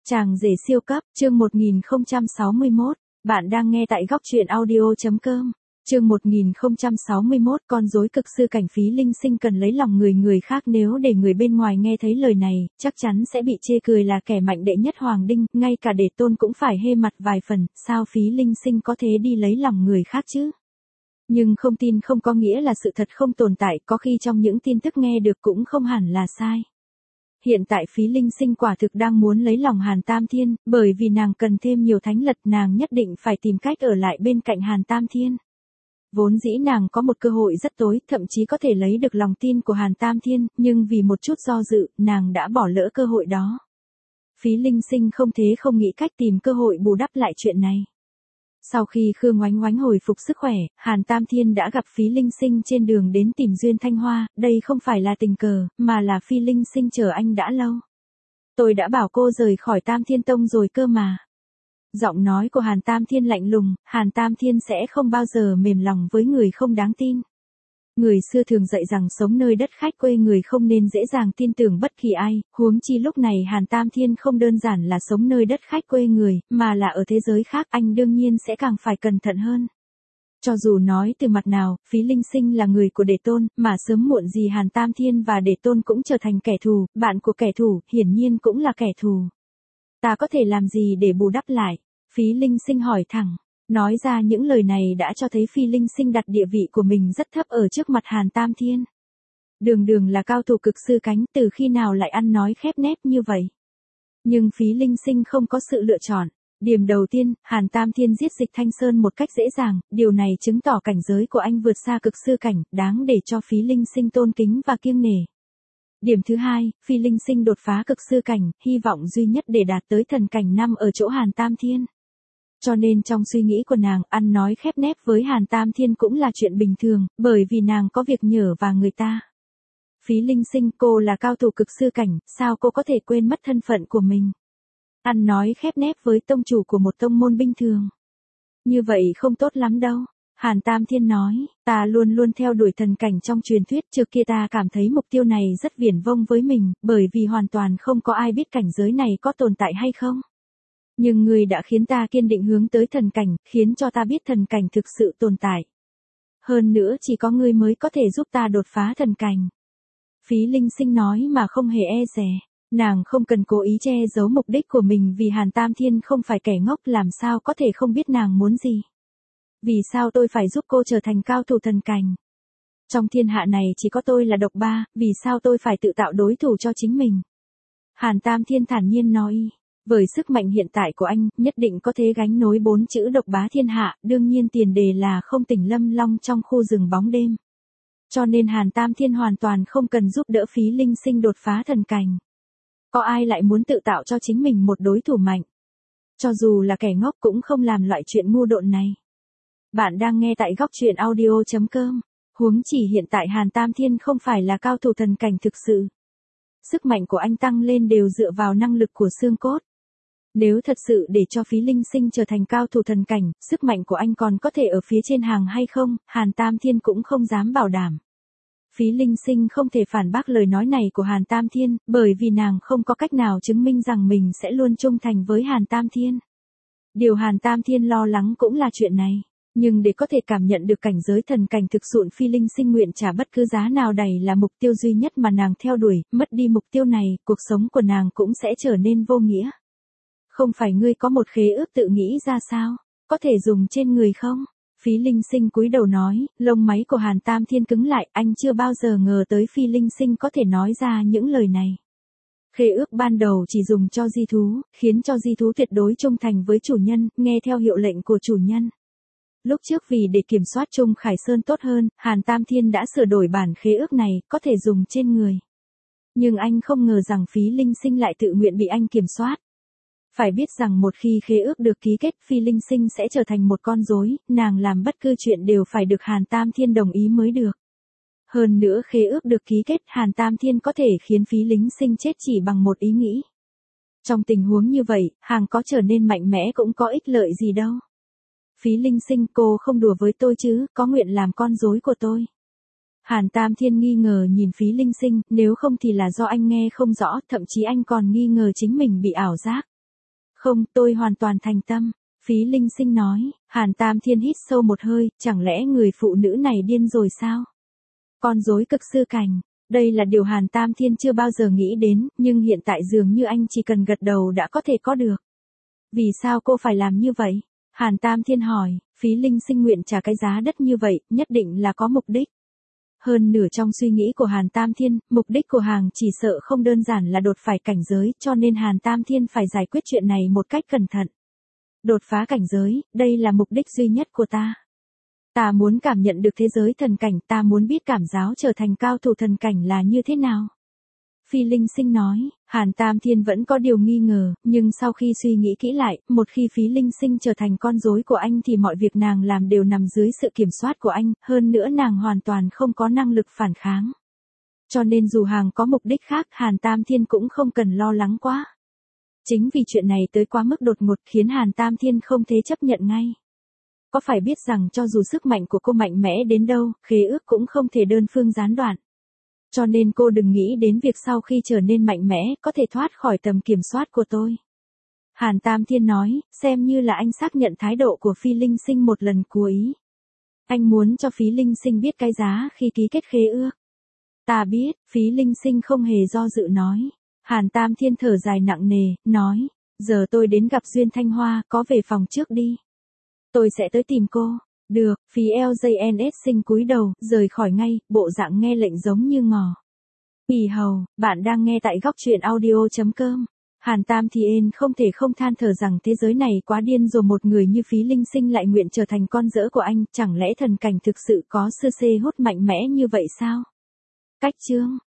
Chàng rể siêu cấp, chương 1061, bạn đang nghe tại góc truyện audio.com. Chương 1061, con rối cực sư cảnh Phí Linh Sinh cần lấy lòng người khác, nếu để người bên ngoài nghe thấy lời này, chắc chắn sẽ bị chê cười là kẻ mạnh đệ nhất hoàng đinh, ngay cả Để Tôn cũng phải hê mặt vài phần, sao Phí Linh Sinh có thể đi lấy lòng người khác chứ? Nhưng không tin không có nghĩa là sự thật không tồn tại, có khi trong những tin tức nghe được cũng không hẳn là sai. Hiện tại Phí Linh Sinh quả thực đang muốn lấy lòng Hàn Tam Thiên, bởi vì nàng cần thêm nhiều thánh lật, nàng nhất định phải tìm cách ở lại bên cạnh Hàn Tam Thiên. Vốn dĩ nàng có một cơ hội rất tối, thậm chí có thể lấy được lòng tin của Hàn Tam Thiên, nhưng vì một chút do dự, nàng đã bỏ lỡ cơ hội đó. Phí Linh Sinh không thế không nghĩ cách tìm cơ hội bù đắp lại chuyện này. Sau khi Khương Oánh Oánh hồi phục sức khỏe, Hàn Tam Thiên đã gặp Phí Linh Sinh trên đường đến tìm Duyên Thanh Hoa, đây không phải là tình cờ, mà là Phí Linh Sinh chờ anh đã lâu. Tôi đã bảo cô rời khỏi Tam Thiên Tông rồi cơ mà. Giọng nói của Hàn Tam Thiên lạnh lùng, Hàn Tam Thiên sẽ không bao giờ mềm lòng với người không đáng tin. Người xưa thường dạy rằng sống nơi đất khách quê người không nên dễ dàng tin tưởng bất kỳ ai, huống chi lúc này Hàn Tam Thiên không đơn giản là sống nơi đất khách quê người, mà là ở thế giới khác, anh đương nhiên sẽ càng phải cẩn thận hơn. Cho dù nói từ mặt nào, Phí Linh Sinh là người của Để Tôn, mà sớm muộn gì Hàn Tam Thiên và Để Tôn cũng trở thành kẻ thù, bạn của kẻ thù, hiển nhiên cũng là kẻ thù. Ta có thể làm gì để bù đắp lại? Phí Linh Sinh hỏi thẳng. Nói ra những lời này đã cho thấy Phí Linh Sinh đặt địa vị của mình rất thấp ở trước mặt Hàn Tam Thiên. Đường đường là cao thủ cực sư cánh, từ khi nào lại ăn nói khép nép như vậy? Nhưng Phí Linh Sinh không có sự lựa chọn. Điểm đầu tiên, Hàn Tam Thiên giết Dịch Thanh Sơn một cách dễ dàng, điều này chứng tỏ cảnh giới của anh vượt xa cực sư cảnh, đáng để cho Phí Linh Sinh tôn kính và kiêng nể. Điểm thứ hai, Phí Linh Sinh đột phá cực sư cảnh, hy vọng duy nhất để đạt tới thần cảnh nằm ở chỗ Hàn Tam Thiên. Cho nên trong suy nghĩ của nàng, ăn nói khép nép với Hàn Tam Thiên cũng là chuyện bình thường, bởi vì nàng có việc nhờ và người ta. Phí Linh Sinh, cô là cao thủ cực sư cảnh, sao cô có thể quên mất thân phận của mình? Ăn nói khép nép với tông chủ của một tông môn bình thường. Như vậy không tốt lắm đâu. Hàn Tam Thiên nói, ta luôn luôn theo đuổi thần cảnh trong truyền thuyết, trước kia ta cảm thấy mục tiêu này rất viển vông với mình, bởi vì hoàn toàn không có ai biết cảnh giới này có tồn tại hay không. Nhưng ngươi đã khiến ta kiên định hướng tới thần cảnh, khiến cho ta biết thần cảnh thực sự tồn tại. Hơn nữa chỉ có ngươi mới có thể giúp ta đột phá thần cảnh. Phí Linh Sinh nói mà không hề e dè. Nàng không cần cố ý che giấu mục đích của mình vì Hàn Tam Thiên không phải kẻ ngốc, làm sao có thể không biết nàng muốn gì. Vì sao tôi phải giúp cô trở thành cao thủ thần cảnh? Trong thiên hạ này chỉ có tôi là độc ba, vì sao tôi phải tự tạo đối thủ cho chính mình? Hàn Tam Thiên thản nhiên nói, với sức mạnh hiện tại của anh, nhất định có thể gánh nối 4 chữ độc bá thiên hạ, đương nhiên tiền đề là không tỉnh Lâm Long trong khu rừng bóng đêm. Cho nên Hàn Tam Thiên hoàn toàn không cần giúp đỡ Phí Linh Sinh đột phá thần cảnh. Có ai lại muốn tự tạo cho chính mình một đối thủ mạnh? Cho dù là kẻ ngốc cũng không làm loại chuyện ngu độn này. Bạn đang nghe tại góc truyện audio.com. Huống chỉ hiện tại Hàn Tam Thiên không phải là cao thủ thần cảnh thực sự. Sức mạnh của anh tăng lên đều dựa vào năng lực của xương cốt. Nếu thật sự để cho Phí Linh Sinh trở thành cao thủ thần cảnh, sức mạnh của anh còn có thể ở phía trên hàng hay không, Hàn Tam Thiên cũng không dám bảo đảm. Phí Linh Sinh không thể phản bác lời nói này của Hàn Tam Thiên, bởi vì nàng không có cách nào chứng minh rằng mình sẽ luôn trung thành với Hàn Tam Thiên. Điều Hàn Tam Thiên lo lắng cũng là chuyện này. Nhưng để có thể cảm nhận được cảnh giới thần cảnh thực sự, Phí Linh Sinh nguyện trả bất cứ giá nào, đây là mục tiêu duy nhất mà nàng theo đuổi, mất đi mục tiêu này, cuộc sống của nàng cũng sẽ trở nên vô nghĩa. Không phải ngươi có một khế ước tự nghĩ ra sao? Có thể dùng trên người không? Phí Linh Sinh cúi đầu nói, lông máy của Hàn Tam Thiên cứng lại, anh chưa bao giờ ngờ tới Phí Linh Sinh có thể nói ra những lời này. Khế ước ban đầu chỉ dùng cho di thú, khiến cho di thú tuyệt đối trung thành với chủ nhân, nghe theo hiệu lệnh của chủ nhân. Lúc trước vì để kiểm soát Trung Khải Sơn tốt hơn, Hàn Tam Thiên đã sửa đổi bản khế ước này, có thể dùng trên người. Nhưng anh không ngờ rằng Phí Linh Sinh lại tự nguyện bị anh kiểm soát. Phải biết rằng một khi khế ước được ký kết, Phí Linh Sinh sẽ trở thành một con rối, nàng làm bất cứ chuyện đều phải được Hàn Tam Thiên đồng ý mới được. Hơn nữa khế ước được ký kết, Hàn Tam Thiên có thể khiến Phí Linh Sinh chết chỉ bằng một ý nghĩ. Trong tình huống như vậy, hàng có trở nên mạnh mẽ cũng có ích lợi gì đâu. Phí Linh Sinh, cô không đùa với tôi chứ, có nguyện làm con rối của tôi? Hàn Tam Thiên nghi ngờ nhìn Phí Linh Sinh, nếu không thì là do anh nghe không rõ, thậm chí anh còn nghi ngờ chính mình bị ảo giác. Không, tôi hoàn toàn thành tâm. Phí Linh Sinh nói. Hàn Tam Thiên hít sâu một hơi, chẳng lẽ người phụ nữ này điên rồi sao? Con rối cực sư cảnh. Đây là điều Hàn Tam Thiên chưa bao giờ nghĩ đến, nhưng hiện tại dường như anh chỉ cần gật đầu đã có thể có được. Vì sao cô phải làm như vậy? Hàn Tam Thiên hỏi. Phí Linh Sinh nguyện trả cái giá đắt như vậy, nhất định là có mục đích. Hơn nửa trong suy nghĩ của Hàn Tam Thiên, mục đích của hàng chỉ sợ không đơn giản là đột phá cảnh giới, cho nên Hàn Tam Thiên phải giải quyết chuyện này một cách cẩn thận. Đột phá cảnh giới, đây là mục đích duy nhất của ta. Ta muốn cảm nhận được thế giới thần cảnh, ta muốn biết cảm giáo trở thành cao thủ thần cảnh là như thế nào. Phi Linh Sinh nói. Hàn Tam Thiên vẫn có điều nghi ngờ, nhưng sau khi suy nghĩ kỹ lại, một khi Phí Linh Sinh trở thành con rối của anh thì mọi việc nàng làm đều nằm dưới sự kiểm soát của anh, hơn nữa nàng hoàn toàn không có năng lực phản kháng. Cho nên dù hàng có mục đích khác, Hàn Tam Thiên cũng không cần lo lắng quá. Chính vì chuyện này tới quá mức đột ngột khiến Hàn Tam Thiên không thể chấp nhận ngay. Có phải biết rằng cho dù sức mạnh của cô mạnh mẽ đến đâu, khế ước cũng không thể đơn phương gián đoạn. Cho nên cô đừng nghĩ đến việc sau khi trở nên mạnh mẽ, có thể thoát khỏi tầm kiểm soát của tôi. Hàn Tam Thiên nói, xem như là anh xác nhận thái độ của Phi Linh Sinh một lần cuối. Anh muốn cho Phí Linh Sinh biết cái giá khi ký kết khế ước. Ta biết, Phí Linh Sinh không hề do dự nói. Hàn Tam Thiên thở dài nặng nề, nói, giờ tôi đến gặp Duyên Thanh Hoa, có về phòng trước đi. Tôi sẽ tới tìm cô. Được, Phí LJNS Sinh cúi đầu, rời khỏi ngay, bộ dạng nghe lệnh giống như ngò. Bì hầu, bạn đang nghe tại góc truyện audio.com. Hàn Tam Thiên không thể không than thở rằng thế giới này quá điên rồi, một người như Phí Linh Sinh lại nguyện trở thành con dỡ của anh, chẳng lẽ thần cảnh thực sự có sư xê hút mạnh mẽ như vậy sao? Cách chương